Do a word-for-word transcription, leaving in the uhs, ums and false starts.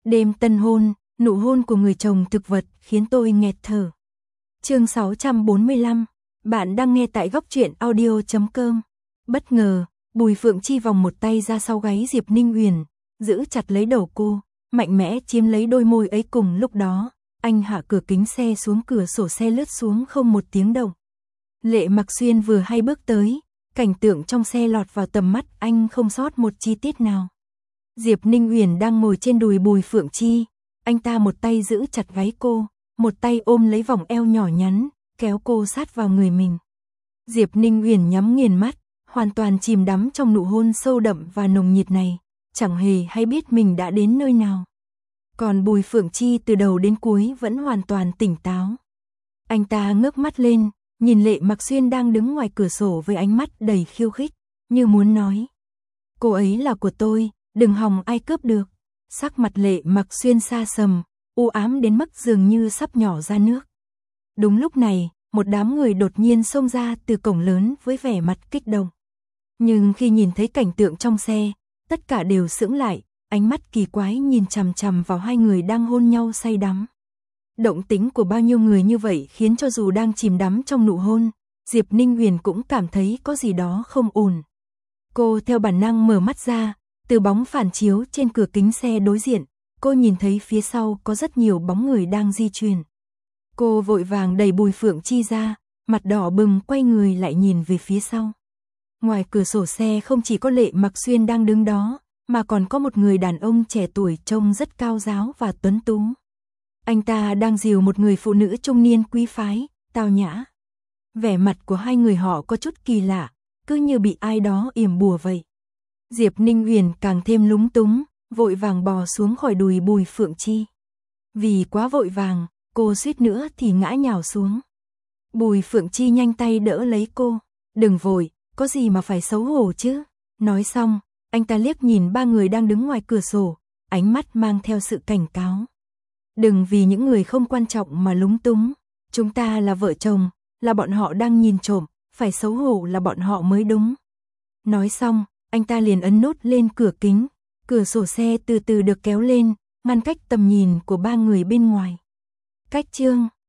Đêm tân hôn, nụ hôn của người chồng thực vật khiến tôi nghẹt thở. Chương sáu trăm bốn mươi lăm, bạn đang nghe tại góc truyện audio chấm com. Bất ngờ, Bùi Phượng Chi vòng một tay ra sau gáy Diệp Ninh Uyển, giữ chặt lấy đầu cô, mạnh mẽ chiếm lấy đôi môi ấy. Cùng lúc đó, anh hạ cửa kính xe xuống, cửa sổ xe lướt xuống không một tiếng động. Lệ Mặc Xuyên vừa hay bước tới, cảnh tượng trong xe lọt vào tầm mắt anh không sót một chi tiết nào. Diệp Ninh Uyển đang ngồi trên đùi Bùi Phượng Chi, anh ta một tay giữ chặt gáy cô, một tay ôm lấy vòng eo nhỏ nhắn, kéo cô sát vào người mình. Diệp Ninh Uyển nhắm nghiền mắt, hoàn toàn chìm đắm trong nụ hôn sâu đậm và nồng nhiệt này, chẳng hề hay biết mình đã đến nơi nào. Còn Bùi Phượng Chi từ đầu đến cuối vẫn hoàn toàn tỉnh táo. Anh ta ngước mắt lên, nhìn Lệ Mặc Xuyên đang đứng ngoài cửa sổ với ánh mắt đầy khiêu khích, như muốn nói: cô ấy là của tôi, đừng hòng ai cướp được. Sắc mặt Lệ Mặc Xuyên xa sầm, u ám đến mức dường như sắp nhỏ ra nước. Đúng lúc này, một đám người đột nhiên xông ra từ cổng lớn với vẻ mặt kích động. Nhưng khi nhìn thấy cảnh tượng trong xe, tất cả đều sững lại, ánh mắt kỳ quái nhìn chằm chằm vào hai người đang hôn nhau say đắm. Động tĩnh của bao nhiêu người như vậy khiến cho dù đang chìm đắm trong nụ hôn, Diệp Ninh Uyển cũng cảm thấy có gì đó không ổn. Cô theo bản năng mở mắt ra, từ bóng phản chiếu trên cửa kính xe đối diện, cô nhìn thấy phía sau có rất nhiều bóng người đang di chuyển. Cô vội vàng đẩy Bùi Phượng Chi ra, mặt đỏ bừng quay người lại nhìn về phía sau. Ngoài cửa sổ xe không chỉ có Lệ Mặc Xuyên đang đứng đó, mà còn có một người đàn ông trẻ tuổi trông rất cao giáo và tuấn tú. Anh ta đang dìu một người phụ nữ trung niên quý phái, tao nhã. Vẻ mặt của hai người họ có chút kỳ lạ, cứ như bị ai đó yểm bùa vậy. Diệp Ninh Uyển càng thêm lúng túng, vội vàng bò xuống khỏi đùi Bùi Phượng Chi. Vì quá vội vàng, cô suýt nữa thì ngã nhào xuống. Bùi Phượng Chi nhanh tay đỡ lấy cô. Đừng vội, có gì mà phải xấu hổ chứ. Nói xong, anh ta liếc nhìn ba người đang đứng ngoài cửa sổ, ánh mắt mang theo sự cảnh cáo. Đừng vì những người không quan trọng mà lúng túng. Chúng ta là vợ chồng, là bọn họ đang nhìn trộm, phải xấu hổ là bọn họ mới đúng. Nói xong, anh ta liền ấn nút lên cửa kính, cửa sổ xe từ từ được kéo lên, ngăn cách tầm nhìn của ba người bên ngoài. Cách chương